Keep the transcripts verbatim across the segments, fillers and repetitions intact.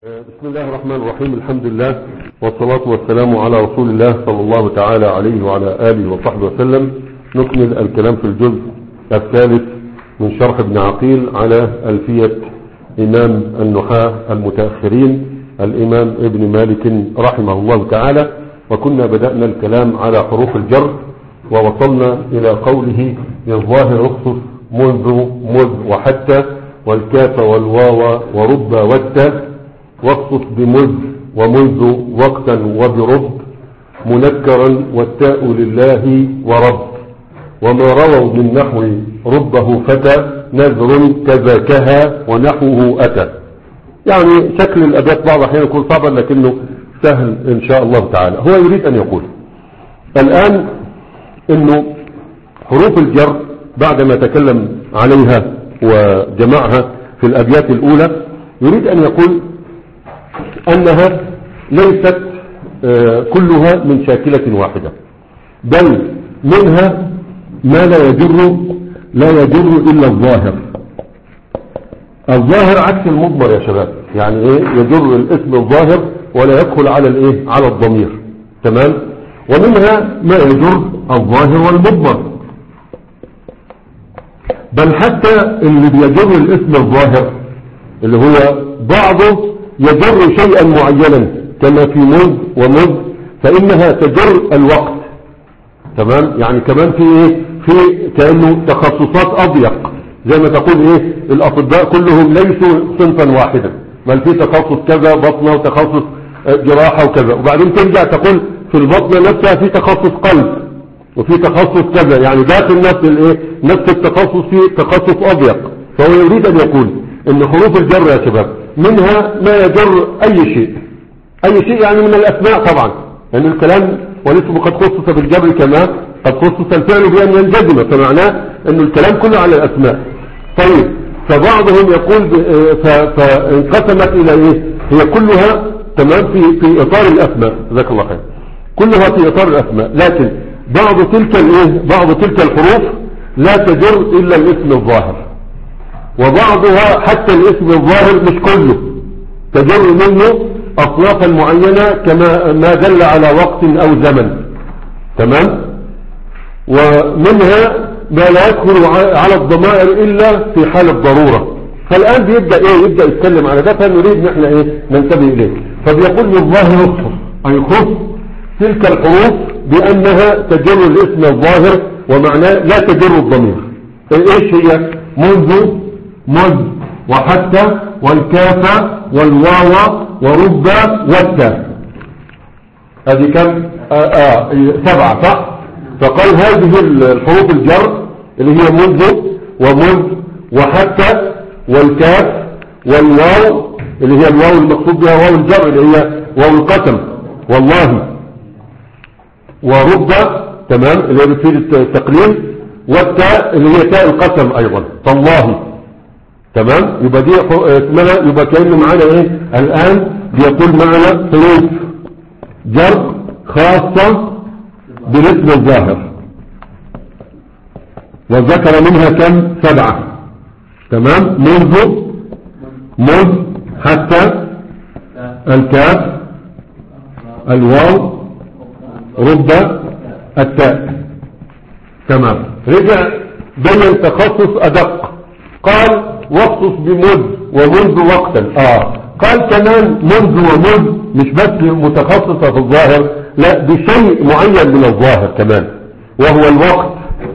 بسم الله الرحمن الرحيم. الحمد لله والصلاة والسلام على رسول الله صلى الله تعالى عليه وعلى آله وصحبه وسلم. نكمل الكلام في الجزء الثالث من شرح ابن عقيل على ألفية إمام النحاة المتأخرين الإمام ابن مالك رحمه الله تعالى. وكنا بدأنا الكلام على حروف الجر ووصلنا إلى قوله الظاهر اخصص منذ مذ وحتى والكاف والواو ورب والتاء واخصص بمذ ومنذ وقتا وبرب منكرا والتاء لله ورب وما رووا من نحو ربه فتى نذر كذاكها ونحوه أتى. يعني شكل الأبيات بعض الأحيان يكون صعبا لكنه سهل إن شاء الله تعالى. هو يريد أن يقول الآن إنه حروف الجر بعدما تكلم عليها وجمعها في الأبيات الأولى يريد أن يقول أنها ليست كلها من شاكلة واحدة، بل منها ما لا يجر لا يجر إلا الظاهر. الظاهر عكس المضمر يا شباب، يعني ايه؟ يجر الاسم الظاهر ولا يدخل على الايه على الضمير. تمام. ومنها ما يجر الظاهر والمضمر، بل حتى اللي بيجر الاسم الظاهر اللي هو بعضه يجر شيئا معينا كما في مذ ومذ فإنها تجر الوقت. تمام. يعني كمان في ايه في كأنه تخصصات أضيق، زي ما تقول ايه الأطباء كلهم ليسوا صنفا واحدا، بل في تخصص كذا بطنة وتخصص جراحة وكذا، وبعدين ترجع تقول في البطنة نفسها في تخصص قلب وفي تخصص كذا، يعني داخل نفس الايه نفس التخصص في تخصص أضيق. فهو يريد أن يقول ان حروف الجر يا شباب منها ما يجر اي شيء اي شيء يعني من الاسماء طبعا، لان يعني الكلام والاسم قد خصص بالجر كما قد خصص الفعل بان ينجزم، فمعناه ان الكلام كله على الاسماء. طيب فبعضهم يقول فانقسمت الى ايه هي كلها تمام في في اطار الاسماء، جزاك الله خير، كلها في اطار الاسماء، لكن بعض تلك الايه بعض تلك الحروف لا تجر الا الاسم الظاهر، وبعضها حتى الاسم الظاهر مش كله تجر منه أصنافا معينة كما ما دل على وقت أو زمن. تمام. ومنها ما لا يدخل على الضمائر إلا في حال الضرورة. فالآن بيبدأ إيه يبدأ يتكلم على ده، فنريد نحن إيه ننتبه إليه. فبيقول الظاهر اخصص أي خص تلك الحروف بأنها تجر الاسم الظاهر ومعناه لا تجر الضمير. إيش هي؟ منذ مذ وحتى والكاف والواو ورب والتاء. هذه كم؟ آه آه سبعة صح؟ فقال هذه الحروف الجر اللي هي منذ ومذ وحتى والكاف والواو اللي هي الواو المقصود بها واو الجر اللي هي واو القسم والله، ورب تمام اللي هي بتفيد التقليل، والتاء اللي هي تاء القسم ايضا تالله. تمام. يبقى دي اسمها يبقى كأنه معانا ايه الان بيقول معنا حروف جر خاصة بالاسم الظاهر، وذكر منها كم؟ سبعة. تمام. منذ مذ حتى الكاف الواو رب التاء. تمام. رجع بين تخصص ادق، قال واخصص بمذ ومنذ وقتا. اه قال كمان منذ ومذ مش بس متخصصة في الظاهر، لا بشيء معين من الظاهر كمان وهو الوقت.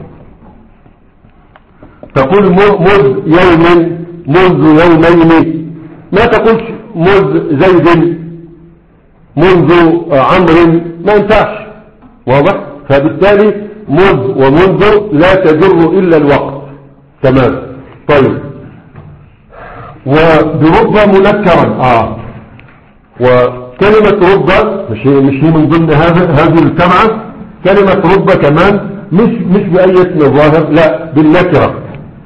تقول مذ يوم منذ يومين، ما تقولش مذ زيد منذ عمرو، ما ينفعش. واضح؟ فبالتالي مذ ومنذ لا تجر الا الوقت. تمام. طيب وبرب منكرا. اه وكلمة رب مش هي مش هي من ضمن هذا هذه السبعة. كلمة رب كمان مش مش بأي اسم ظاهر، لا بالنكرة.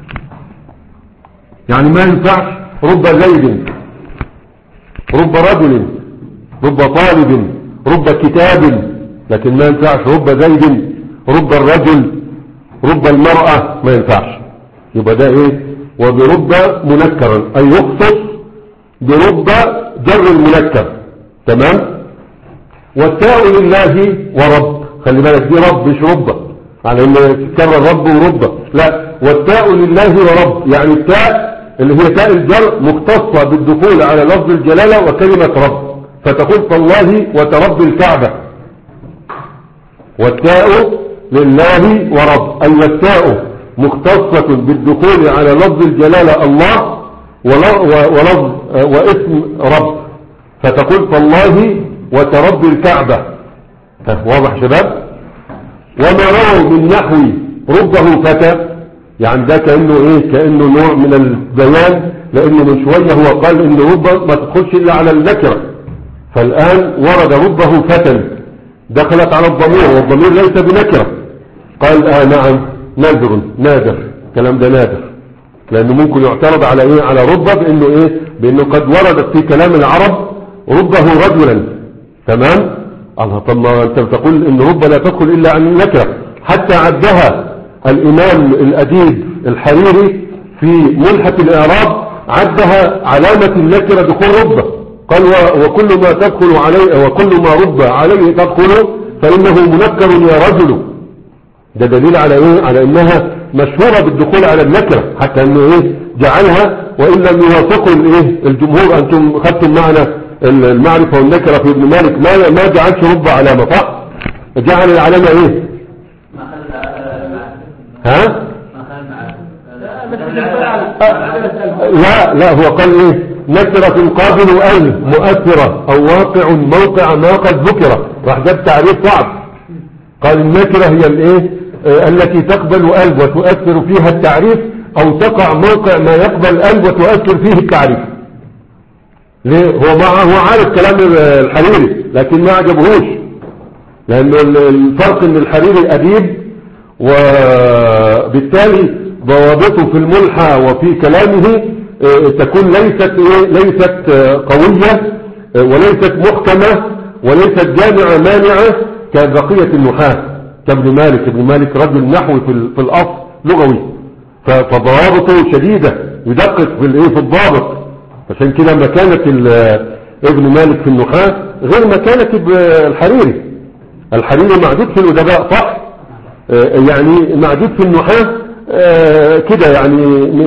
يعني ما ينفعش رب زيد، رب رجل، رب طالب، رب كتاب، لكن ما ينفعش رب زيد، رب الرجل، رب المرأة، ما ينفعش. يبقى ده ايه؟ وبرب منكرا اي يخصص برب جر المنكر. تمام. والتاء لله ورب، خلي بالك دي رب مش رب، على ان تكرر رب ورب، لا، والتاء لله ورب، يعني التاء اللي هي تاء الجر مختصة بالدخول على لفظ الجلالة وكلمة رب، فتقول فالله وترب الكعبة. والتاء لله ورب، أي والتاء مختصة بالدخول على لفظ الجلالة الله ولفظ واسم رب، فتقول فالله وترب الكعبة. واضح شباب؟ وما رووا من نحو ربه فتى، يعني ده كأنه ايه، كأنه نوع من البيان، لانه من شوية هو قال ان ربه ما تدخلش الا على النكرة، فالان ورد ربه فتى دخلت على الضمير، والضمير ليس بنكرة، قال اه نعم نادر، نادر كلام ده نادر، لانه ممكن يعترض على ايه، على ربه بانه ايه، بانه قد وردت في كلام العرب ربه رجلا. تمام. الله، طب ما انت بتقول ان ربه لا تدخل الا عن النكرة، حتى عدها الامام الاديب الحريري في ملحة الاعراب، عدها علامة النكرة دخول ربه، قال وكل ما تدخل عليه وكل ما رب عليه تدخل فانه منكر يا رجل. ده دليل على ايه، على انها مشهورة بالدخول على النكرة، حتى انه ايه جعلها، وان لم يوافقوا الايه الجمهور، انتم خدتم معنا المعرفة والنكرة في ابن مالك، ما ما جعلش رب علامة، صح؟ جعل العلامة ايه؟ ها؟ لا لا، هو قال ايه، نكرة قابل ال مؤثرة او واقع موقع ما قد ذكر، راح جاب تعريف صعب، قال النكرة هي الايه آه التي تقبل ال وتؤثر فيها التعريف، او تقع موقع ما يقبل ال وتؤثر فيه التعريف. ليه؟ هو معه، هو عارف كلام الحريري لكن ما عجبهوش، لانه الفرق ان الحريري اديب، وبالتالي ضوابطه في الملحة وفي كلامه تكون ليست ليست قوية وليست محكمة وليست جامعة مانعة كبقية النحاة كابن مالك. ابن مالك رجل نحوي في الأصل لغوي، فضوابطه شديدة، يدقق في الايه في الضابط، عشان كده مكانة ابن مالك في النحاة غير مكانة الحريري. الحريري معدود في الأدباء، صح؟ يعني معدود في النحاة كده، يعني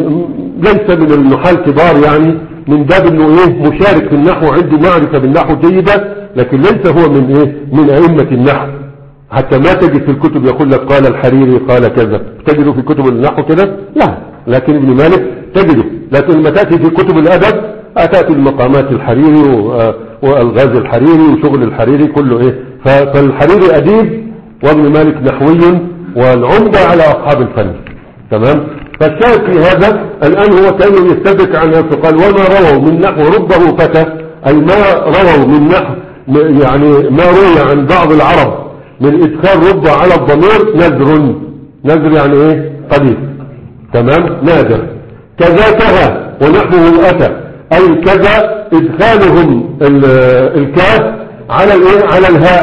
ليس من النحاة الكبار، يعني من باب انه ايه مشارك في النحو، عنده معرفة بالنحو جيدة، لكن ليس هو من ايه من ائمة النحو، حتى ما تجد في الكتب يقول لك قال الحريري قال كذا، تجده في كتب النحو كده؟ لا، لكن ابن مالك تجده. لكن لما تأتي في كتب الأدب أتأتي المقامات الحريري والغاز الحريري وشغل الحريري كله ايه، فالحريري أديب وابن مالك نحوي، والعمدة على أصحاب الفن. تمام. فالشاهد في هذا الآن هو كأنه يستدرك عن نفسه، قال وما رووا من نحو ربه فتى، أي ما رووا من نحو، يعني ما روي عن بعض العرب من إدخال رب على الضمير نذر، نذر يعني ايه قليل. تمام. نادر. كذاكها ونحوه أتى، أي كذا إدخالهم الكاف على الايه على الهاء،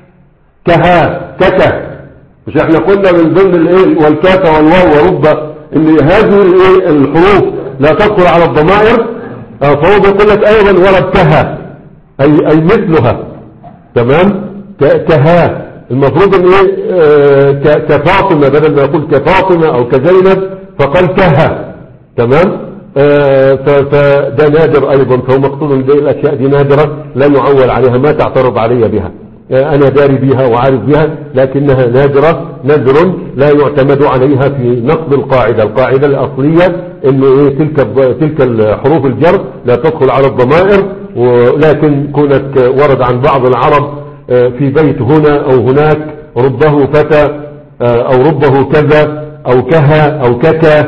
كها كتا، مش احنا قلنا من ضمن الايه والكاف والواو ورب ان هذه الايه الحروف لا تدخل على الضمائر، فهو بيقول لك ايضا وربتها، اي اي مثلها. تمام. كها، المفروض ان ايه اه كفاطمه، بدل ما يقول كفاطمه او كزينب فقال كها. تمام. اه فده نادر ايضا، فهو مقصود ان الاشياء دي نادره لا يعول عليها، ما تعترض علي بها، انا داري بها وعارف بها، لكنها نادرة، نذر لا يعتمد عليها في نقض القاعدة. القاعدة الاصلية انه ايه تلك تلك الحروف الجر لا تدخل على الضمائر، ولكن كونك ورد عن بعض العرب في بيت هنا او هناك ربه فتى او ربه كذا او كها او ككا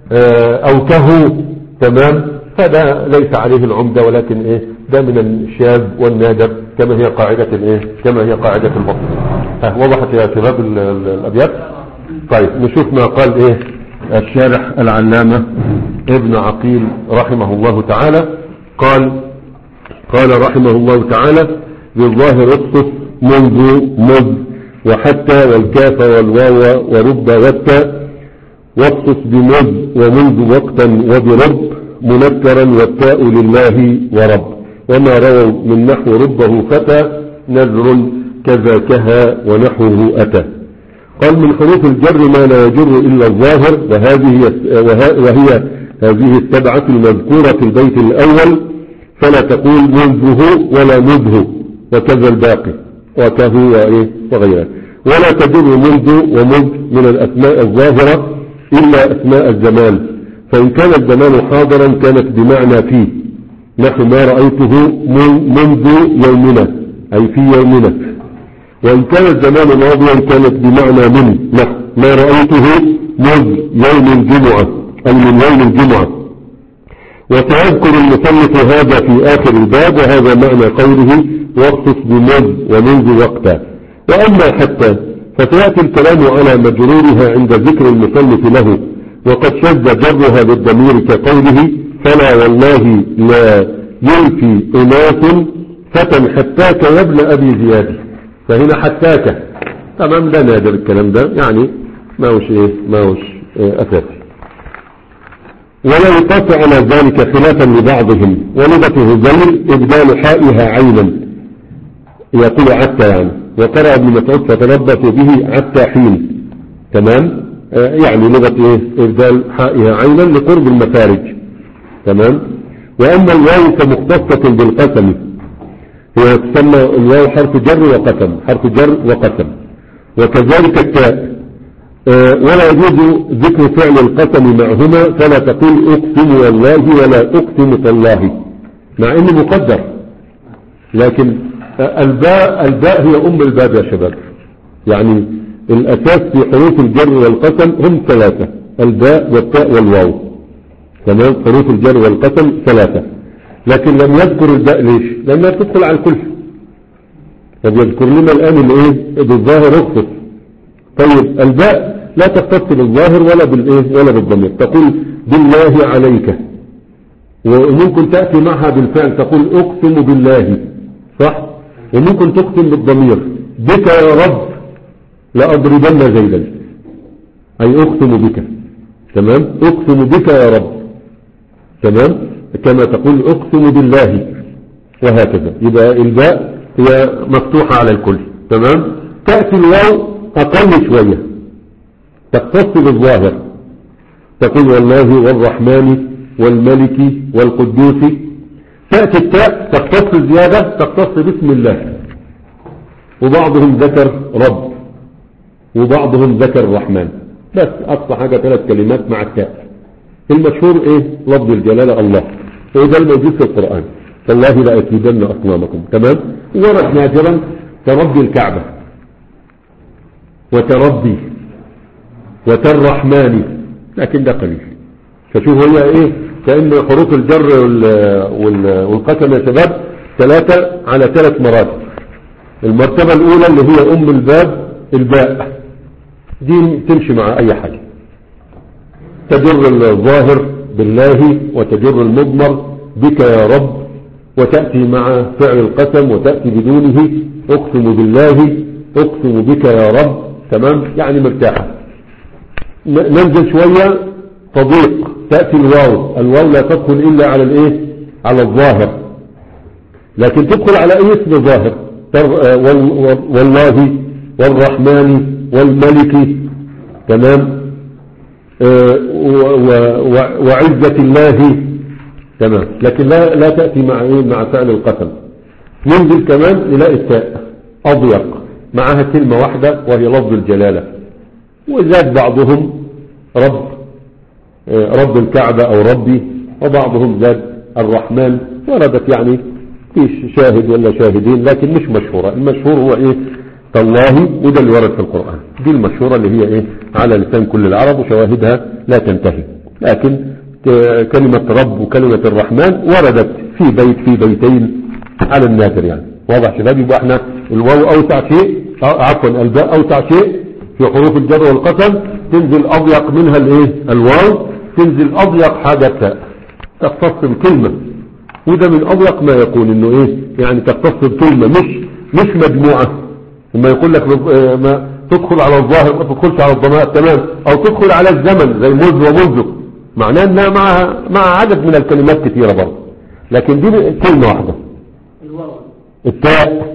او كهو. تمام. فده ليس عليه العمدة، ولكن ايه ده من الشاذ والنادر، كما هي قاعدة الايه كما هي قاعدة البطن. ها وضحت يا شباب الابيات؟ طيب نشوف ما قال ايه الشارح العلامة ابن عقيل رحمه الله تعالى. قال قال رحمه الله تعالى بالظاهر اقصص منذ مذ وحتى والكاف والواو ورب والتاء، واقصص بمذ ومنذ وقتا وبرب منكرا والتاء لله ورب. وما رووا من نحو ربه فتى نذر كذاكها ونحوه أتى. قال من حروف الجر ما لا يجر إلا الظاهر، وهذه وهي هذه السبعة المذكورة في البيت الأول، فلا تقول منذه ولا مذه وكذا الباقي وكهو وغيره. ولا تجر منذ ومذ من الأسماء الظاهرة إلا أسماء الزمان، فإن كان الزمان حاضرا كانت بمعنى فيه، نحو ما رأيته منذ يومنا أي في يومنا. وإن كان الزمان ماضيا كانت بمعنى من، نحو ما رأيته منذ يوم الجمعة أي من يوم الجمعة. وسيذكر المصنف هذا في آخر الباب، وهذا معنى قوله واخصص بمذ ومنذ وقتا. وأما حتى فسيأتي الكلام على مجرورها عند ذكر المصنف له، وقد شذ جرها بالضمير كقوله فلا والله لا يلفي أناس فتى حتاك يا ابن أبي زياد. فهنا حتاك تمام، ده نادر الكلام ده، يعني ما هوش ايه ما هوش إيه أساسي. ولا يقاس على ذلك خلافا لبعضهم، ولغته ذل إبدال حائها عينا يقول عتى يعني، وقرأ ابن مسعود فتلبس به عتى حين. تمام، آه يعني لغة ايه إبدال حائها عينا لقرب المفارج. تمام. وأما الواو فمختصة بالقسم، هي تسمى الواو حرف جر وقسم، حرف جر وقسم. وكذلك التاء، أه ولا يجوز ذكر فعل القسم معهما، فلا تقول اقسم والله ولا اقسم تالله، مع انه مقدر، لكن الباء الباء هي ام الباب يا شباب. يعني الاساس في حروف الجر والقسم هم ثلاثة، الباء والتاء والواو. تمام، حروف الجر والقسم ثلاثة، لكن لم يذكر الباء ليش؟ لانها تدخل على الكل. فبيذكر لنا الان الايه بالظاهر اخصص. طيب الباء لا تختص بالظاهر ولا بالايه ولا بالضمير، تقول بالله عليك، وممكن تأتي معها بالفعل تقول اقسم بالله، صح؟ وممكن تقسم بالضمير بك يا رب لأضربن زيدا، اي اقسم بك. تمام، اقسم بك يا رب. تمام، كما تقول اقسم بالله، وهكذا. يبقى الباء هي مفتوحة على الكل. تمام. تأتي الواو أقل شوية، تختص بالظاهر، تقول والله والرحمن والملك والقدوس. تأتي التاء تختص زيادة، تختص باسم الله، وبعضهم ذكر رب وبعضهم ذكر الرحمن، بس أقصى حاجة ثلاث كلمات مع التاء. المشهور ايه لفظ الجلالة الله، وده الموجود في القرآن، والله لا أكيدن أصنامكم. تمام. ورد نادرا كرب الكعبة وتربي وترحماني، لكن ده قليل. فشوف هي ايه، كأن حروف الجر والقسم يا شباب ثلاثة على ثلاث مراتب. المرتبة الأولى اللي هي أم الباب الباء، دي تمشي مع أي حاجة، تجر الظاهر بالله وتجر المضمر بك يا رب، وتأتي مع فعل القسم وتأتي بدونه اقسم بالله اقسم بك يا رب. تمام، يعني مرتاحة. ننزل شوية تضيق، تأتي الواو، الواو لا تدخل إلا على الايه على الظاهر، لكن تدخل على اي اسم ظاهر، والله والرحمن والملك. تمام. وعزة الله. تمام، لكن لا لا تأتي مع ايه مع فعل القسم. ينزل كمان نلاقي التاء أضيق معها كلمة واحدة وهي لفظ الجلالة، وزاد بعضهم رب رب الكعبة أو ربي، وبعضهم زاد الرحمن. وردت يعني في شاهد ولا شاهدين، لكن مش مشهورة. المشهور هو ايه تالله، وده اللي ورد في القرآن، دي المشهورة اللي هي ايه على لسان كل العرب، وشواهدها لا تنتهي. لكن كلمة رب وكلمة الرحمن وردت في بيت في بيتين على النادر. يعني واضح شباب؟ يبقى احنا الواو اوسع شيء، عفوا الباء اوسع شيء في حروف الجر والقسم، تنزل اضيق منها الايه الواو، تنزل اضيق حاجة تاء، تختص بكلمة، وده من اضيق ما يكون، انه ايه يعني تختص بكلمة مش مش مجموعة. لما يقول لك ما تدخل على الظاهر ما تدخلش على الضمائر. تمام، او تدخل على الزمن زي مذ ومنذ، معناه انها مع مع عدد من الكلمات كثيرة برضه، لكن دي كلمة واحدة. التاء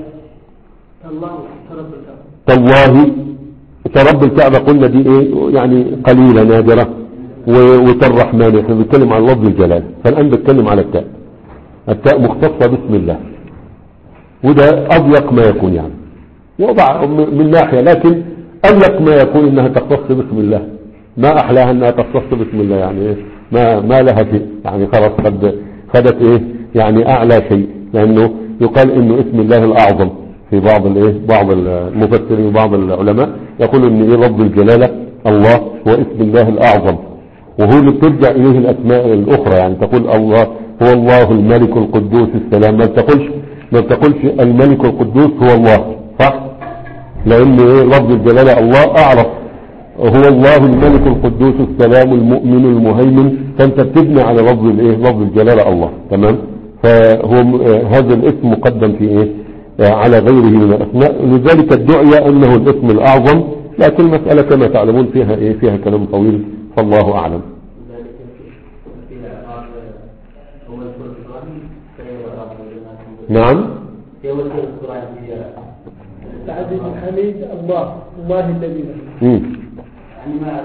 تالله ترب الكعبة قلنا دي ايه يعني قليلة نادرة، وتالرحمن احنا بنتكلم عن لفظ الجلال، فالآن بنتكلم على التاء. التاء مختصة باسم الله، وده أضيق ما يكون يعني وضع من ناحية، لكن أضيق ما يكون إنها تختص باسم الله، ما أحلاها إنها تختص باسم الله يعني إيه؟ ما ما لها شيء يعني خلاص قد خدت إيه يعني أعلى شيء، لأنه يقال إنه اسم الله الأعظم في بعض الإيه بعض المفسرين وبعض العلماء يقولوا إن إيه لفظ الجلالة الله هو اسم الله الأعظم، وهو اللي بترجع إليه الأسماء الأخرى، يعني تقول الله هو الله الملك القدوس السلام، ما بتقولش ما بتقولش الملك القدوس هو الله، صح؟ لأن إيه لفظ الجلالة الله أعرف، هو الله الملك القدوس السلام المؤمن المهيمن، فأنت بتبني على لفظ الإيه لفظ الجلالة الله، تمام؟ فهو هذا الاسم مقدم في إيه على غيره من الأسماء، لذلك الدعية أنه الاسم الأعظم، لكن المسألة كما تعلمون فيها إيه فيها كلام طويل، فالله أعلم. نعم العزيز الحميد الله الله الذي امم يعني ما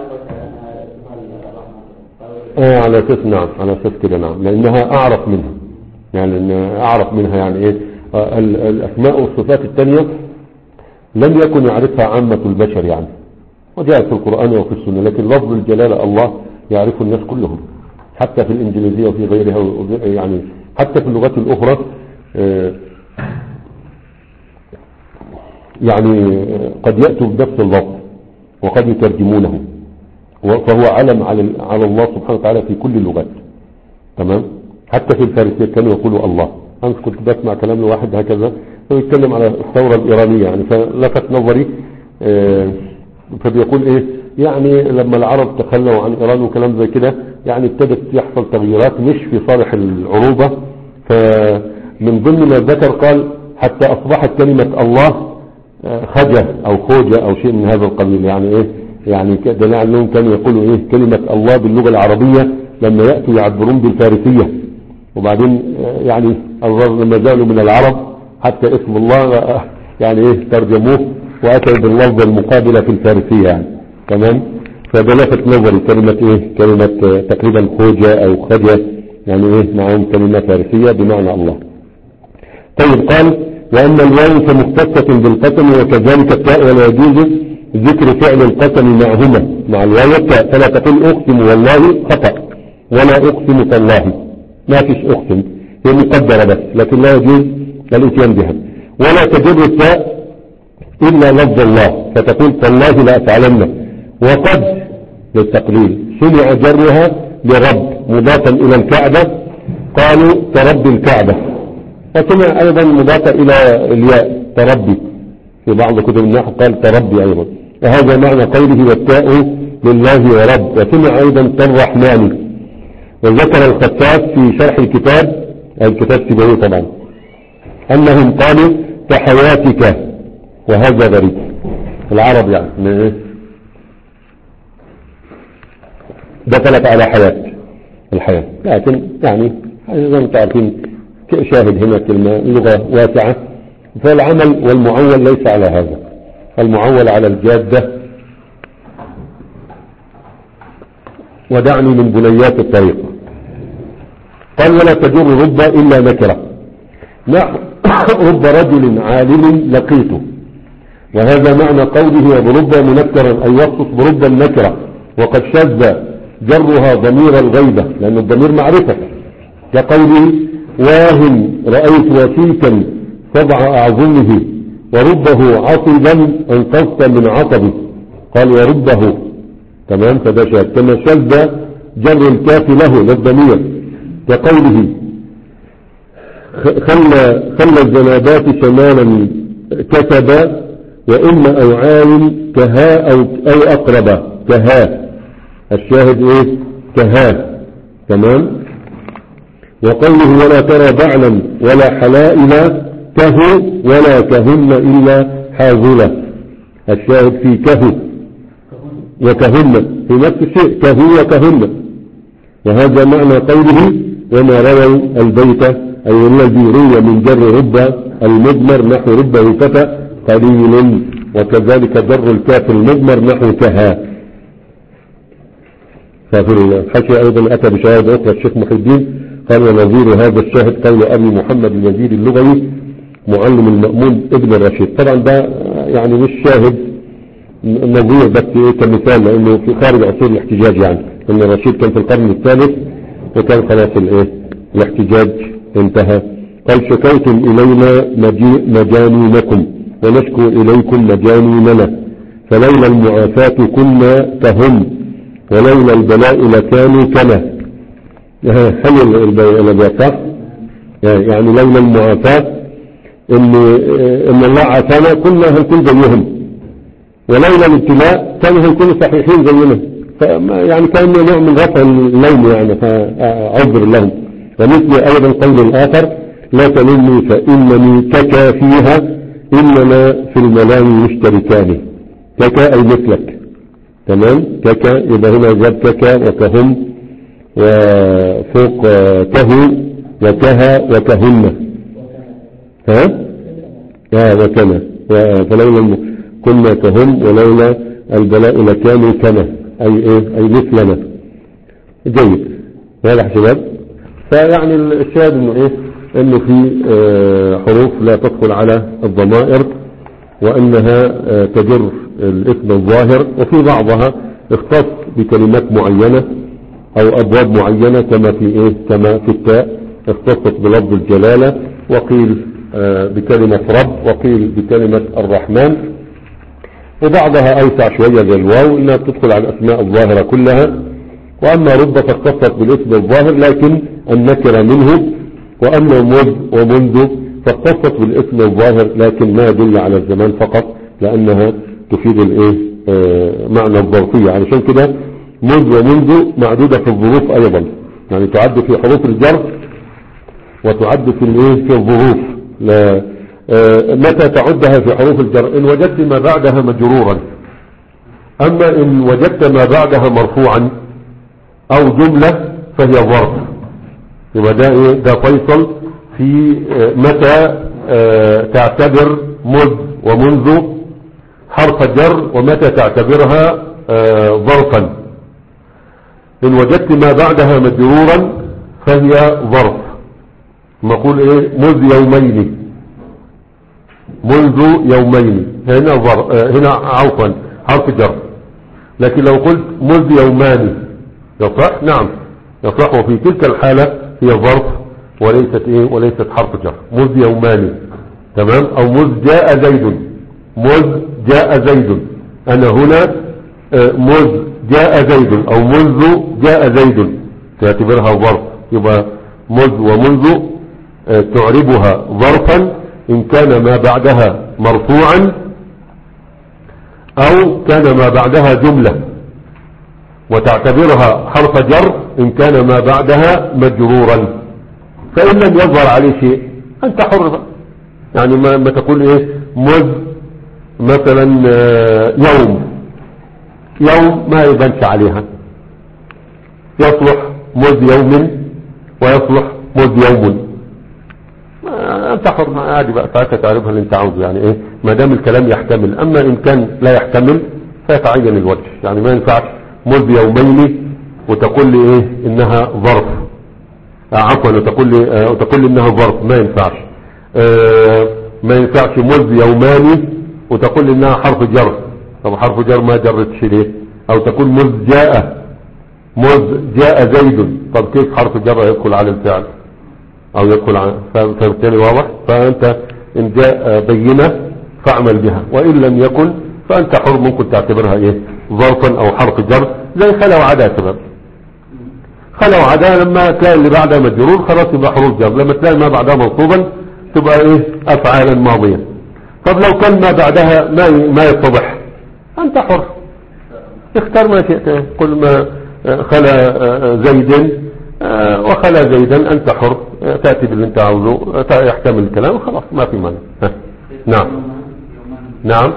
اه على اساس نعم على اساس كده نعم، لانها اعرف منها يعني لأن اعرف منها يعني ايه آه الاسماء والصفات الثانيه لم يكن يعرفها عامه البشر يعني، وجاءت في القران وفي السنه، لكن لفظ الجلاله الله يعرفه الناس كلهم حتى في الانجليزيه وفي غيرها يعني حتى في اللغات الاخرى آه يعني قد يأتوا بنفس اللفظ وقد يترجمونه، فهو علم على على الله سبحانه وتعالى في كل اللغات، تمام؟ حتى في الفارسية كانوا يقولوا الله. أنا كنت بسمع كلام لواحد هكذا فبيتكلم على الثورة الإيرانية يعني، فلفت نظري فبيقول إيه يعني لما العرب تخلوا عن إيران وكلام زي كده يعني ابتدت يحصل تغييرات مش في صالح العروبة، فمن ضمن ما ذكر قال حتى أصبحت كلمة الله خجة او خوجة او شيء من هذا القبيل، يعني ايه يعني دليل انهم كانوا يقولوا ايه كلمة الله باللغة العربية لما يأتوا يعبرون بالفارسية، وبعدين يعني لما زالوا من العرب حتى اسم الله يعني ايه ترجموه واتوا باللفظ المقابلة في الفارسية يعني، تمام؟ فبلفت نظري كلمة ايه كلمة تقريبا خوجة او خجة يعني ايه نعم كلمة فارسية بمعنى الله. طيب قال وأن الواو فمختصة بالقسم وكذلك التاء، ولا يجوز ذكر فعل القسم معهما مع الواو والتاء، فلا تقول أقسم والله خطأ ولا أقسم تالله، ما فيش أقسم هي مقدرة بس، لكن لا يجوز الاتيان بها. ولا تجر التاء إلا لفظ الله، فتقول تالله لا أفعلن، وقد للتقليل سمع جرها لرب مضافا إلى الكعبة قالوا ترب الكعبة، وسمع ايضا مضافة الى الياء تربي في بعض كتب النحو قال تربي ايضا، وهذا معنى قوله والتاء لله ورب، وسمع ايضا كالرحمن. وذكر الخطاب في شرح الكتاب الكتاب سيبويه طبعا انهم قالوا كحياتك، وهذا غريب العرب يعني دخلت على حياة الحياة، لكن يعني ايضا تعرفين شاهد هنا كلمة اللغة واسعة، فالعمل والمعول ليس على هذا، المعول على الجادة، ودعني من بنيات الطريق. قال ولا تجر رب إلا نكرة، نحو رب رجل عالم لقيته، وهذا معنى قوله وبرب منكرا أي يخصص برب النكرة، وقد شذ جرها ضمير الغيبة لأن الضمير معرفة، كقوله واهم رأيت وسيكا سبع أعظمه وربه عصبا انقذت من عصبه، قال وربه، تمام؟ فده شاذ. كما شذ جر الكاف له للضمير كقوله خلى خلى الزنادات شمالا كتبا وإما أوعال كها أو, أو أقرب كها، الشاهد إيه كها، تمام؟ وقوله ولا ترى بعلا ولا حلائل كهو ولا كهن إلا حاذلة، الشاهد في كهو وكهن في نفس الشيء كهو وكهن، وهذا معنى قوله وما رووا البيت أي الذي روي من جر رب المضمر نحو رب فتى قليل، وكذلك جر الكاف المضمر نحو كها. ففي الحاشية أيضا أتى بشهادة أخرى الشيخ محي الدين قال ونظير هذا الشاهد قول أبي محمد الوزير اللغوي معلم المأمون ابن الرشيد. طبعا ده يعني مش شاهد نظير بس إيه كمثال، لأنه في خارج عصور الاحتجاج، يعني أن الرشيد كان في القرن الثالث وكان خلاص الإيه الاحتجاج انتهى. قال شكوتم إلينا مجانينكم ونشكو إليكم مجانيننا، فلولا المعافاة كنا كهم ولولا البلاء لكانوا كما. حلو البلاء صح؟ يعني لولا المعافاة إن, إن الله عافانا كنا هنكون زيهم، ولولا الابتلاء كانوا هنكونوا صحيحين زينا. يعني كان نوع من رفع اللوم، يعني فأعذر لهم. ومثل أيضا قول الآخر لا تلمني فإنني ككا فيها إننا في الملام مشتركان. ككا أي مثلك، تمام. ككا يبقى هنا جاب ككا وكهم وفوق كهو وكها وكهن، ها ها وكنا، فلولا كنا كهم ولولا البلاء لكانوا كما، أي إيه أي مثلنا. جيد واضح شباب. فيعني الشاهد انه ايه انه في اه حروف لا تدخل على الضمائر وانها اه تجر الاسم الظاهر، وفي بعضها اختص بكلمات معينة او ابواب معينة كما في ايه كما في التاء اختصت بلفظ الجلالة، وقيل اه بكلمة رب، وقيل بكلمة الرحمن، وبعضها اوسع شوية زي الواو انها تدخل على الاسماء الظاهرة كلها. واما رب فاختصت بالاسم الظاهر لكن النكرة منه، واما مذ ومنذ فاختصت بالاسم الظاهر لكن ما يدل على الزمان فقط، لانها تفيد الايه آه معنى الظرفية. علشان كده مذ ومنذ معدودة في الظروف ايضا، يعني تعد في حروف الجر وتعد في الايه في الظروف. لا آه متى تعدها في حروف الجر؟ ان وجدت ما بعدها مجرورا. اما ان وجدت ما بعدها مرفوعا او جملة فهي ظرف. يبقى ده ايه ده فيصل في اه متى اه تعتبر مذ ومنذ حرف جر، ومتى تعتبرها اه ظرفا. ان وجدت ما بعدها مجرورا فهي ظرف. نقول ايه مذ يومين، منذ يومين، هنا ظرف اه هنا عفوا حرف جر. لكن لو قلت مذ يومان يصح؟ نعم يصح، وفي تلك الحالة هي ظرف وليست ايه وليست حرف جر. مذ يومان، تمام. او مذ جاء زيد، مذ جاء زيد، انا هنا مذ جاء زيد او منذ جاء زيد تعتبرها ظرف. يبقى مذ ومنذ تعربها ظرفا ان كان ما بعدها مرفوعا او كان ما بعدها جملة، وتعتبرها حرف جر ان كان ما بعدها مجرورا. فان لم يظهر عليه شيء انت حر بقى. يعني ما, ما تقول ايه مذ مثلا يوم، يوم ما يبانش عليها، يصلح مذ يوم ويصلح مذ يوم، انت حر عادي بقى ساعتها تعرفها اللي انت عاوزه. يعني ايه ما دام الكلام يحتمل. اما ان كان لا يحتمل فيتعين الوجه. يعني ما ينفعش مذ يومين وتقول لي ايه انها ظرف، عفوا وتقول لي اه وتقول لي انها ظرف، ما ينفعش. اه ما ينفعش مذ يومان وتقول لي انها حرف جر. طب حرف جر ما جرتش ليه؟ او تقول مذ جاء، مذ جاء زيد، طب كيف حرف جر يدخل على الفعل او يدخل على فبالتالي واضح. فانت ان جاء بينة فاعمل بها، وان لم يكن فانت حر ممكن تعتبرها ايه ظرفا او حرف جر. زي خلا وعدا سبب، خلا وعدا لما تلاقي اللي بعدها مجرور خلاص يبقى حروف جر، لما تلاقي ما بعدها منصوبا تبقى ايه افعالا ماضية. طب لو كان ما بعدها ما ما يتضح انت حر اختار ما شئت. كل ما خلا زيد وخلا زيدا انت حر تأتي باللي انت عاوزه يحتمل الكلام خلاص ما في مانع. نعم نعم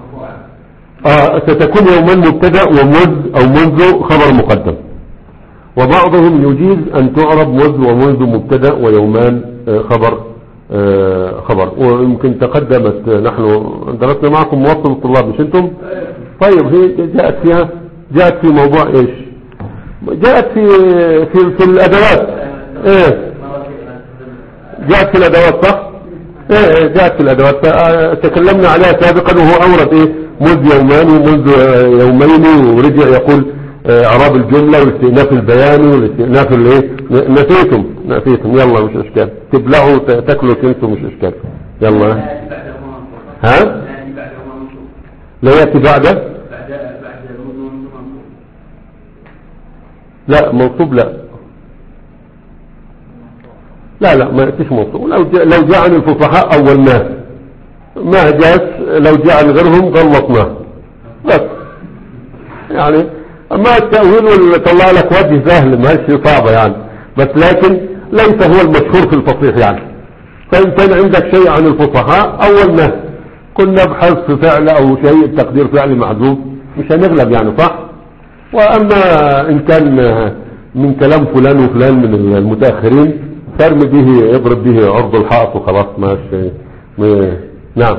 آه ستكون يوما مبتدا ومذ او منذ خبر مقدم، وبعضهم يجيز أن تعرب مذ ومنذ مبتدأ ويومان خبر خبر. ويمكن تقدمت، نحن درسنا معكم موصل الطلاب مش انتم؟ طيب هي جاءت فيها، جاءت في موضوع ايش؟ جاءت في في في الادوات. ايه جاءت في الادوات صح؟ ايه جاءت في الادوات تكلمنا عليها سابقا، وهو اورد ايه منذ يومان ومنذ يومين، ورجع يقول اعراب الجملة والاستئناف البياني والاستئناف الايه. نسيتم نسيتم يلا مش اشكال، تبلعوا تاكلوا تنسوا مش اشكال. يلا ها لا يأتي بعده لا منصوب، لا لا لا ما يأتيش منصوب. لو جاء لو جاء عن الفصحاء أولناه، ما جاء لو جاء عن غيرهم غلطناه بس. يعني اما التأويل واللي طلع لك وجه سهل ما هي صعبة يعني، بس لكن ليس هو المشهور في الفصيح يعني. فإن كان عندك شيء عن الفصحاء أولناه، كنا بحذف فعل أو شيء تقدير فعل محذوف مش هنغلب يعني صح. وأما إن كان من كلام فلان وفلان من المتأخرين ترم به اضرب به عرض الحائط وخلاص ماشي. نعم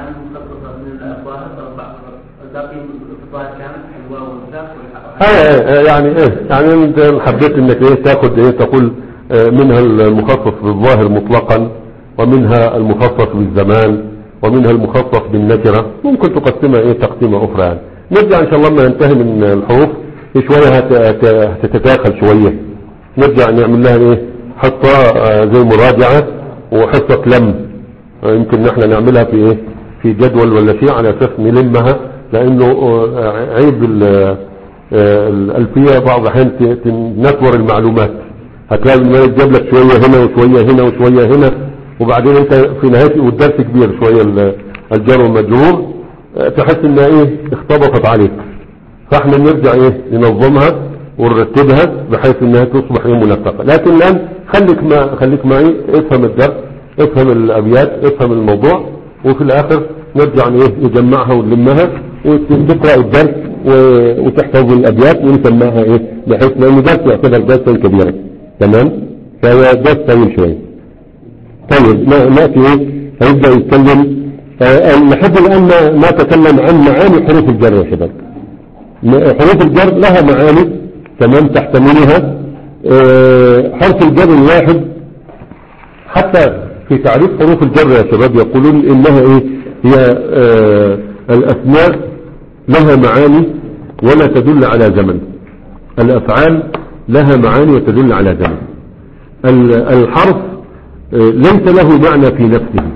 ايه يعني ايه يعني انت حبيت انك ايه تاخد ايه تقول اه منها المخصص بالظاهر مطلقا، ومنها المخصص بالزمان، ومنها المخصص بالنكرة. ممكن تقسمها ايه تقسيمة اخرى يعني. نرجع ان شاء الله لما ننتهي من الحروف شوية هتتداخل شوية، نرجع نعمل لها ايه حصة اه زي مراجعة وحصة لم. اه يمكن نحن نعملها في ايه في جدول ولا شيء على اساس نلمها، لانه اه عيب الألفية بعض الأحيان تنتور المعلومات. هتلاقي المال جاب لك شوية هنا وشوية هنا وشوية هنا، وبعدين انت في نهاية والدرس كبير شوية الجار والمجرور تحس انها ايه اختبطت عليك. فاحنا نرجع ايه ننظمها ونرتبها بحيث انها تصبح ايه منسقة. لكن الان خليك ما خليك معي، افهم الدرس، افهم الابيات، افهم الموضوع، وفي الاخر نرجع ايه نجمعها ونلمها وتقرأ الدرس وتحفظ الابيات ونسمعها ايه بحيث لانه درس يعتبر درسا كبيرا. تمام، فهو درس طويل شويه. طيب ناتي ايه هيبدا يتكلم أه لحد الان ما تكلم عن معاني حروف الجر يا شباب. حروف الجر لها معاني تمام تحتملها أه حرف الجر الواحد. حتى في تعريف حروف الجر يا شباب يقولون انها ايه هي أه الاسماء لها معاني ولا تدل على زمن. الافعال لها معاني وتدل على زمن. الحرف ليس له معنى في نفسه،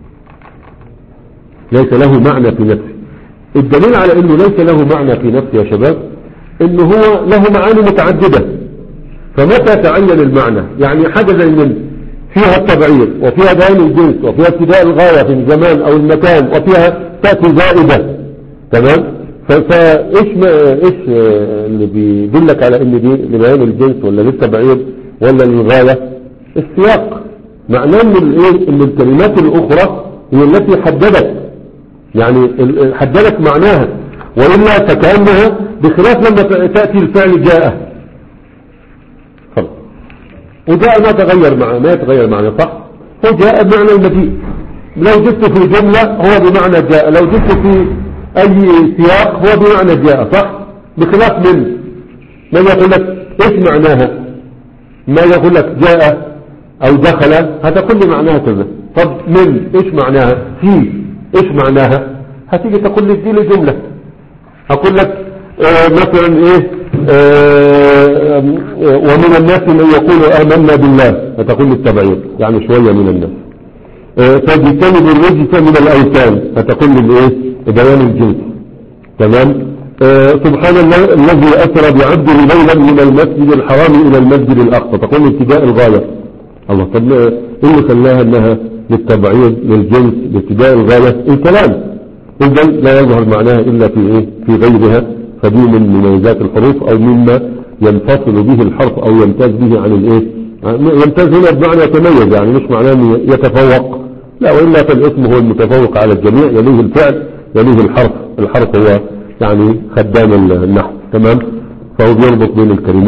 ليس له معنى في نفسه. الدليل على انه ليس له معنى في نفسه يا شباب انه هو له معاني متعددة. فمتى تعين المعنى؟ يعني حاجة زي من فيها التبعير وفيها بيان الجنس وفيها ابتداء الغاية في الزمان او المكان وفيها تأتي زائدة. تمام، فايش ما ايش اللي بيدلك على ان دي لبيان الجنس ولا للتبعير ولا للغاية؟ السياق. معناه ان الايه ان الكلمات الاخرى هي التي حددت يعني حددت معناها، والا فكأنها بخلاف لما تأتي الفعل جاء. خلاص، وجاء ما تغير معناه، ما يتغير معناه صح. هو جاء بمعنى المجيء. لو جبته في جملة هو بمعنى جاء، لو جبته في اي سياق هو بمعنى جاء صح. بخلاف من ما يقول لك ايش معناها، ما يقول لك جاء او دخل هتقول لي معناها كذا. طب من ايش معناها، في ايش معناها، هتيجي تقول لي دي لي جملة. هقول لك آه مثلا ايه آه ومن الناس من يقول آمنا بالله، هتقول لي التبعير يعني شوية من الناس. آه فاجتنبوا الرجس من الاوثان، هتقول لي الايه بيان الجنس. تمام. آه سبحان الله الذي أسرى بعبده ليلا من المسجد الحرام إلى المسجد الأقصى، تقول ابتداء الغاية. الله، طب إيه اللي خلاها أنها للتبعيض للجنس لابتداء الغاية؟ الكلام. إذن لا يظهر معناها إلا في إيه في غيرها. فدي من مميزات الحروف أو مما ينفصل به الحرف أو يمتاز به عن الإيه. يمتاز هنا بمعنى يتميز، يعني مش معناه يتفوق، لا، وإلا فالاسم هو المتفوق على الجميع، يليه الفعل يليه الحرف. الحرف هو يعني خدام النحو. تمام، فهو بيربط بين الكلمات.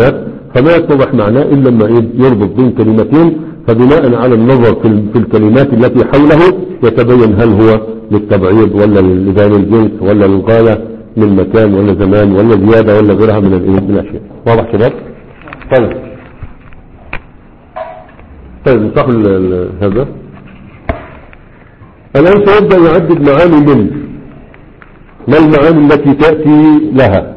فما يتضح معناه إلا لما إيه يربط بين كلمتين، فبناء على النظر في, في الكلمات التي حوله يتبين هل هو للتبعيض ولا لبيان الجنس ولا للغاية من مكان ولا زمان ولا زيادة ولا غيرها من الأشياء. واضح شباب؟ طيب طيب نستقبل هذا. الآن سيبدأ يعدد معاني من. ما المعاني التي تأتي لها؟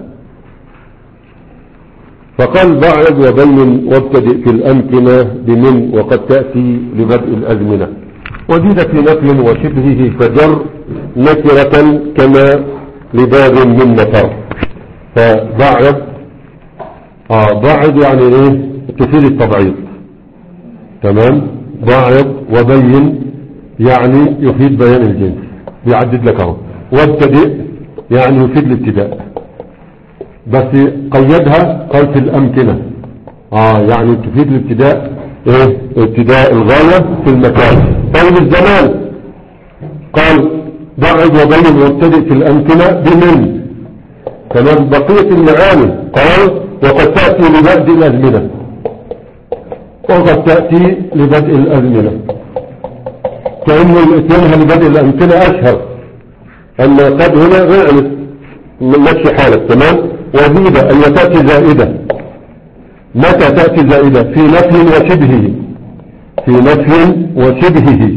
فقال بعد وبين وابتدئ في الأمكنة بمن وقد تأتي لبدء الأزمنة. وزيد في نفي وشبهه فجر نكرة كما لباب من مطر. فبعد آه بعد يعني ايه تفيد التبعيض. تمام. بعد وبين يعني يفيد بيان الجنس، بيعدد لك اهو. وابتدئ يعني يفيد الابتداء، بس قيدها قال في الأمكنة. اه يعني تفيد الابتداء ايه ابتداء الغاية في المكان. طيب الزمان قال بعد وبين وابتدئ في الأمكنة بمن. تمام. بقية المعاني قال وقد تأتي لبدء الأزمنة، وقد تأتي لبدء الأزمنة، كأن الاثنينها لبدء الأمكنة أشهر، أما قد هنا غير مشي حالك. تمام. وزيد أن تأتي زائدة. متى تأتي زائدة؟ في نفي وشبهه. في نفي وشبهه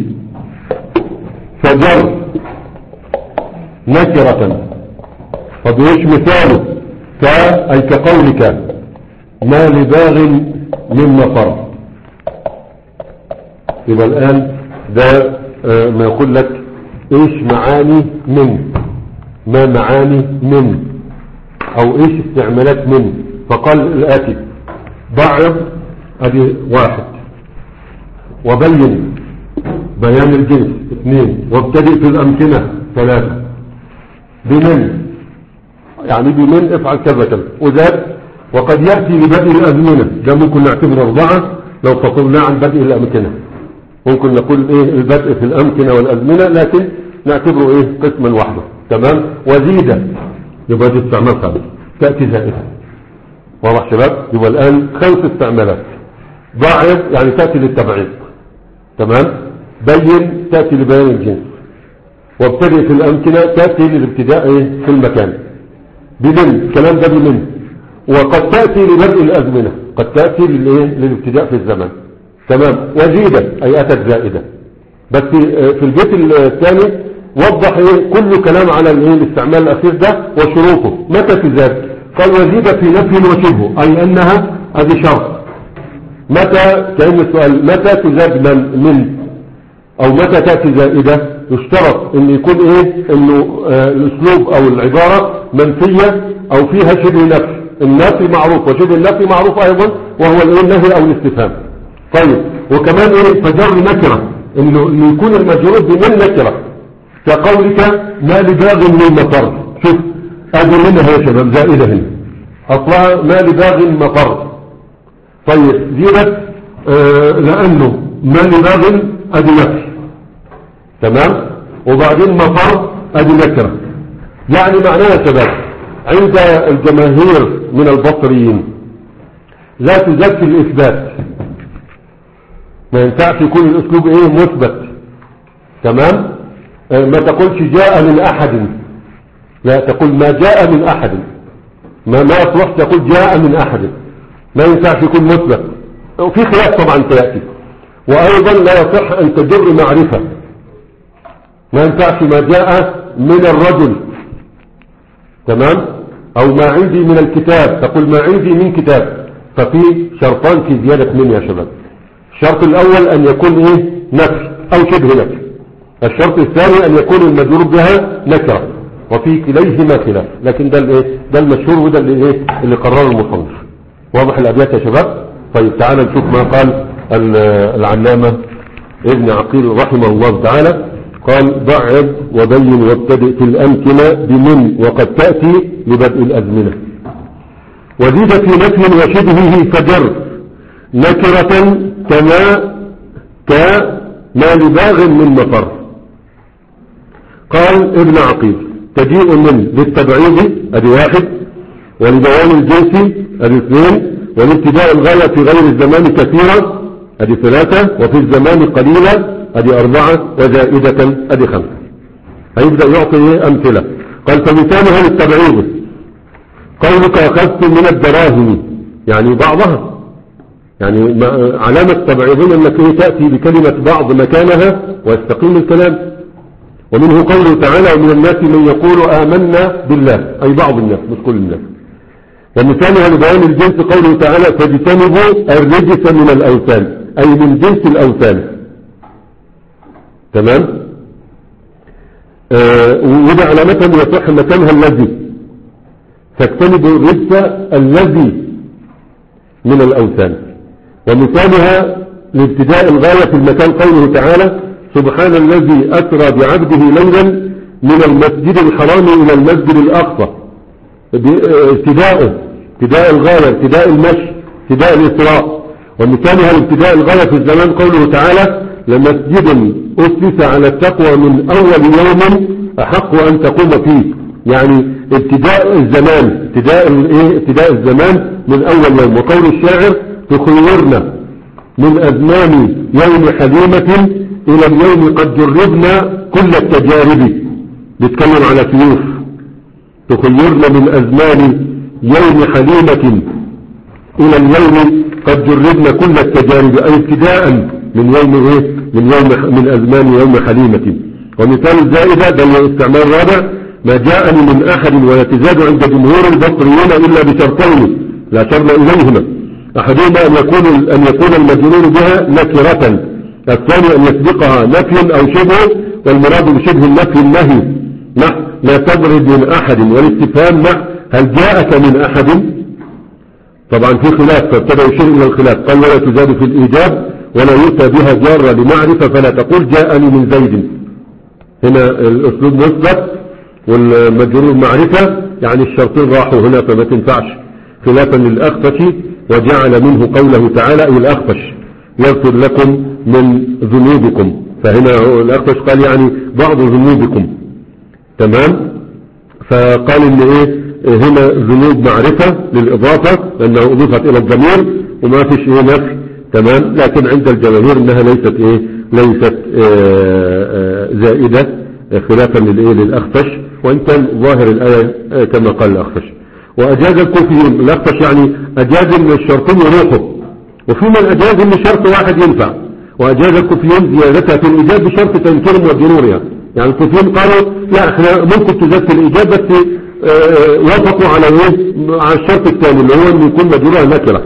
فجر نكرة. طب ايش مثاله؟ ك أي كقولك ما لباغ من مطر. يبقى الآن ده آه ما يقول لك ايش معاني من، ما معاني من او ايش استعمالات من. فقال الآتي بعض ادي واحد، وبين بيان الجنس اثنين، وابتدئ في الأمكنة ثلاثة، بمن يعني بمن افعل كذا كذا، وذات وقد يأتي لبدء الأزمنة. ده ممكن نعتبر أربعة لو فصلنا عن بدء الأمكنة. ممكن نقول ايه البدء في الأمكنة والأزمنة، لكن نعتبره ايه قسما واحدة. تمام. وزيدة يبقى دي استعمال خامس، تأتي زائدة. واضح شباب؟ يبقى الآن خمس استعمالات. ضاعف يعني تأتي للتبعيض. تمام. بين تأتي لبيان الجنس، وابتدئ في الأمكنة تأتي للابتداء في المكان بمن. الكلام ده بمن. وقد تأتي لبدء الأزمنة، قد تأتي للابتداء في الزمن. تمام. وزيدة أي أتت زائدة. بس في البيت الثاني وضح ايه كل كلام على الايه الاستعمال الأخير ده وشروطه. متى تزاد؟ قال وزيد في نفي وشبهه، أي أنها هذه شرط. متى كأن السؤال متى تزاد من, من أو متى تأتي زائدة؟ يشترط ان يكون ايه انه آه الاسلوب او العبارة منفية او فيها شبه نفي. النفي معروف وشبه النفي معروف ايضا، وهو الايه النهي او الاستفهام. طيب وكمان ايه فجر نكرة، انه, إنه يكون المجرور بمن نكرة، كقولك ما لباغ من مطر. شوف ادي منها يا شباب زائدة هنا اصلها ما لباغ مطر. طيب زيدت آه لانه ما لباغ ادي نفي. تمام. وبعدين مطر ادي نكرة. يعني معناها يا شباب عند الجماهير من البصريين لا تزاد في الإثبات، ما ينفعش يكون الأسلوب ايه مثبت. تمام. ما تقولش جاء من أحد، لا تقول ما جاء من أحد. ما ما أصلح تقول جاء من أحد، ما ينفعش يكون مثبت. وفي خلاف طبعا سيأتي. وأيضا لا يصح أن تجر معرفة، ما ينفعش ما جاء من الرجل. تمام. او ما عندي من الكتاب تقول ما عندي من كتاب. ففي شرطان في زيادة من يا شباب. الشرط الاول ان يكون ايه نفي او شبه نفي. الشرط الثاني ان يكون المجرور بها نكرة، وفي كليهما خلاف، لكن ده الايه ده المشهور وده اللي ايه اللي قرره المصنف. واضح الابيات يا شباب؟ طيب تعالى نشوف ما قال العلامة ابن عقيل رحمه الله تعالى. قال بعد وبين وابتدئ في الأمكنة بمن وقد تأتي لبدء الأزمنة. وزيد في نفي وشبهه فجر نكرة كما كما لباغ من مطر. قال ابن عقيل تجيء من للتبعيض ادي واحد، ولبيان الجنس ادي اثنين، والابتداء الغاية في غير الزمان كثيرة ادي ثلاثة، وفي الزمان قليلة ادي اربعة، وزائدة ادي خمسة. هيبدأ يعطي امثلة. قال فمثالها للتبعيض قولك اخذت من الدراهم، يعني بعضها، يعني علامة تبعيضين انك ايه تأتي بكلمة بعض مكانها ويستقيم الكلام. ومنه قوله تعالى ومن الناس من يقول آمنا بالله، اي بعض الناس مش كل الناس. ومثالها لبيان الجنس قوله تعالى فاجتنبوا الرجس من الاوثان، اي من جنس الاوثان. تمام. آه وده علامتها يصح مكانها الذي، فاجتنبوا الرجس الذي من الاوثان. ومثالها لابتداء الغاية في المكان قوله تعالى سبحان الذي أسرى بعبده ليلا من المسجد الحرام إلى المسجد الأقصى، ابتداء ابتداء الغاية، ابتداء المشي، ابتداء الإسراء. ومثالها لابتداء الغاية في الزمان قوله تعالى لمسجد أسس على التقوى من أول يوم أحق أن تقوم فيه، يعني ابتداء الزمان، ابتداء الايه ابتداء الزمان من أول يوم. وقول الشاعر تخيرنا من أزمان يوم حليمة إلى اليوم قد جربنا كل التجارب، بيتكلم على سيوف. تخيرنا من أزمان يوم حليمة إلى اليوم قد جربنا كل التجارب، أي ابتداء من يوم إيه من يوم من أزمان يوم حليمة. ومثال الزائدة ده الاستعمال الرابع ما جاءني من أحد ويتزاد عند جمهور البصريين إلا بشرطين لا شرط إليهما، أحدهما أن يكون أن يكون المجرور بها نكرة، الثاني أن يسبقها نفي أو شبه، والمراد بشبه النفي النهي مع لا تضرب من أحد، والاستفهام مع هل جاءك من أحد. طبعا في خلاف فابتدأ يشير إلى الخلاف. قال ولا تزاد في الإيجاب ولا يؤتى بها جارة لمعرفة فلا تقول جاءني من زيد. هنا الأسلوب مثبت والمجرور معرفة، يعني الشرطين راحوا هنا فما تنفعش، خلافا للأخفش وجعل منه قوله تعالى أي الأخفش يغفر لكم من ذنوبكم، فهنا الأخفش قال يعني بعض ذنوبكم. تمام. فقال ان ايه هنا ذنوب معرفة للإضافة لأنها أضيفت إلى الضمير وما فيش ايه نفي. تمام. لكن عند الجماهير انها ليست ايه ليست آآ آآ زائدة خلافا للايه للأخفش، وإن كان ظاهر الآية كما قال الأخفش. وأجاز الكوفيون، الأخفش يعني أجاز ان الشرطين يروحوا، وفي من أجاز ان شرط واحد ينفع، وأجاز الكوفيون زيادتها في الإيجاب بشرط تنكير وجرورها. يعني الكوفيين قالوا لا احنا ممكن تزاد في الإيجاب بس اه وافقوا على ايه على الشرط الثاني اللي هو ان يكون مجرورها نكرة.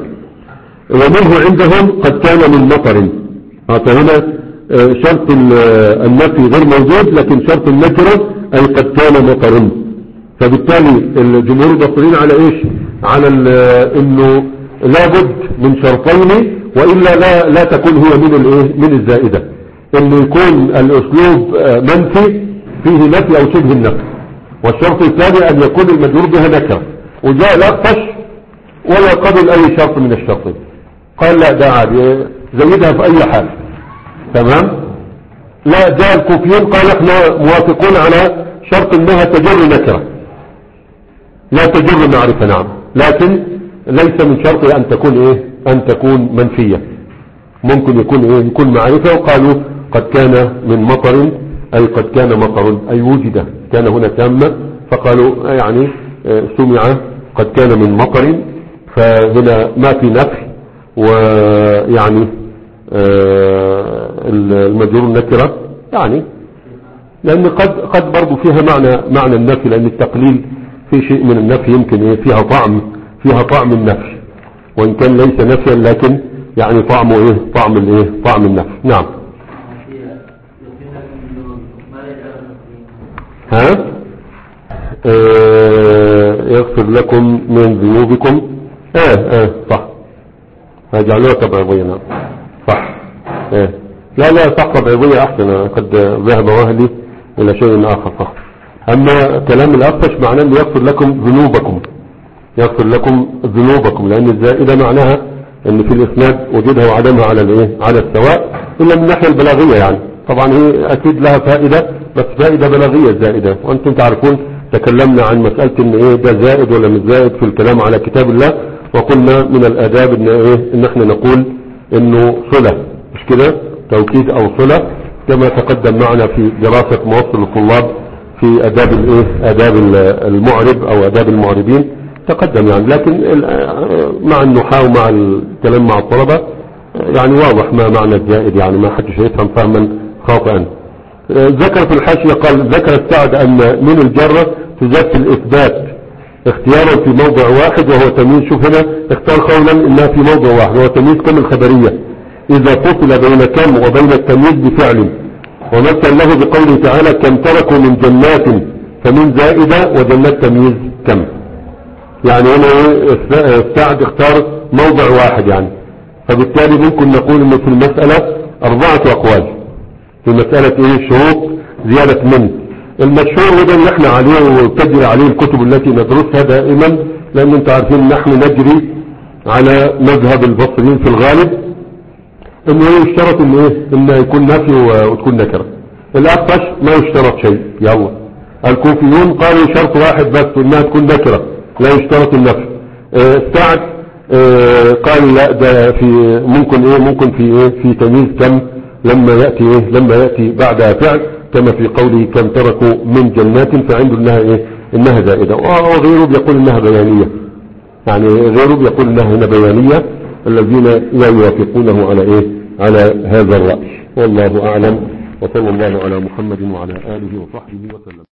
ومنه عندهم قد كان من مطر، فهنا اه شرط النفي غير موجود لكن شرط النكرة أي قد كان مطر. فبالتالي الجمهور البصريين على ايش على انه لابد من شرطين وإلا لا لا تكون هي من الايه من الزائدة، انه يكون الاسلوب منفي فيه نفي او شبه النفي. والشرط الثاني ان يكون المجرور بها نكره. وجاء الأخفش ولا قبل اي شرط من الشرطين، قال لا ده عادي زودها في اي حال. تمام. لا جاء الكوفيين قال احنا موافقون على شرط انها تجر نكره لا تجر معرفة. نعم. لكن ليس من شرط ان تكون ايه ان تكون منفية، ممكن يكون ايه يكون معرفة. وقالوا قد كان من مطر اي قد كان مطر اي وجد، كان هنا تامة فقالوا يعني سمع قد كان من مطر، فهنا ما في نفي ويعني المجرور نكرة، يعني لان قد قد برضو فيها معنى معنى النفي، لان التقليل في شيء من النفي يمكن ايه فيها طعم فيها طعم النفي، وان كان ليس نفيا لكن يعني طعمه ايه طعم الايه طعم النفي. نعم. ها آه يغفر لكم من ذنوبكم. اه اه صح، هجعلوها تبعيضية. نعم صح. اه لا لا صح تبعيضية احسن، قد ذهب وهلي الى شيء اخر. صح. اما كلام الأخفش معناه انه يغفر لكم ذنوبكم، يغفر لكم ذنوبكم، لان الزائدة معناها ان في الاسناد وجودها وعدمها على الايه على السواء، الا من الناحية البلاغية. يعني طبعا هي اكيد لها فائدة بس فائدة بلاغية الزائدة، وانتم تعرفون تكلمنا عن مسألة ان ايه ده زائد ولا مش زائد في الكلام على كتاب الله، وقلنا من الآداب إن إيه إن إحنا نقول إنه صلة، مش كده، توكيد أو صلة، كما تقدم معنا في دراسة موصل الطلاب في آداب الإيه آداب المعرب أو آداب المعربين تقدم يعني. لكن مع النحاة ومع الكلام مع الطلبة يعني واضح ما معنى الزائد، يعني ما حدش يفهم فهما خاطئا. ذكر في الحاشية قال ذكر السعد أن من الجرة تزاد في الإثبات اختيارا في موضع واحد وهو تمييز. شوف هنا اختار قولا إنها في موضع واحد وهو تمييز كم الخبرية إذا فصل بين كم وبين التمييز بفعل، ومثل له بقوله تعالى كم تركوا من جنات فمن زائدة وجنات تمييز كم. يعني هنا السعد اختار موضع واحد يعني، فبالتالي ممكن نقول انه في المسألة اربعة اقوال في مسألة ايه شروط زيادة من. المشهور وده اللي احنا عليه وتجري عليه الكتب التي ندرسها دائما، لان انتوا عارفين نحن نجري على مذهب البصريين في الغالب انه يشترط انه ايه انه يكون نفي وتكون نكرة. الاخفش ما يشترط شيء، يلا الكوفيون قالوا شرط واحد بس انها تكون نكرة لا يشترط النفي. السعد اه قال لا ده في ممكن ايه ممكن في ايه في تمييز كم لما يأتي ايه لما يأتي بعدها فعل، كما في قوله كم تركوا من جنات فعنده انها ايه انها زائدة. وغيره بيقول انها بيانية، يعني غيره بيقول انها هنا بيانية، الذين لا يوافقونه على ايه على هذا الرأي. والله اعلم، وصلى الله على محمد وعلى آله وصحبه وسلم.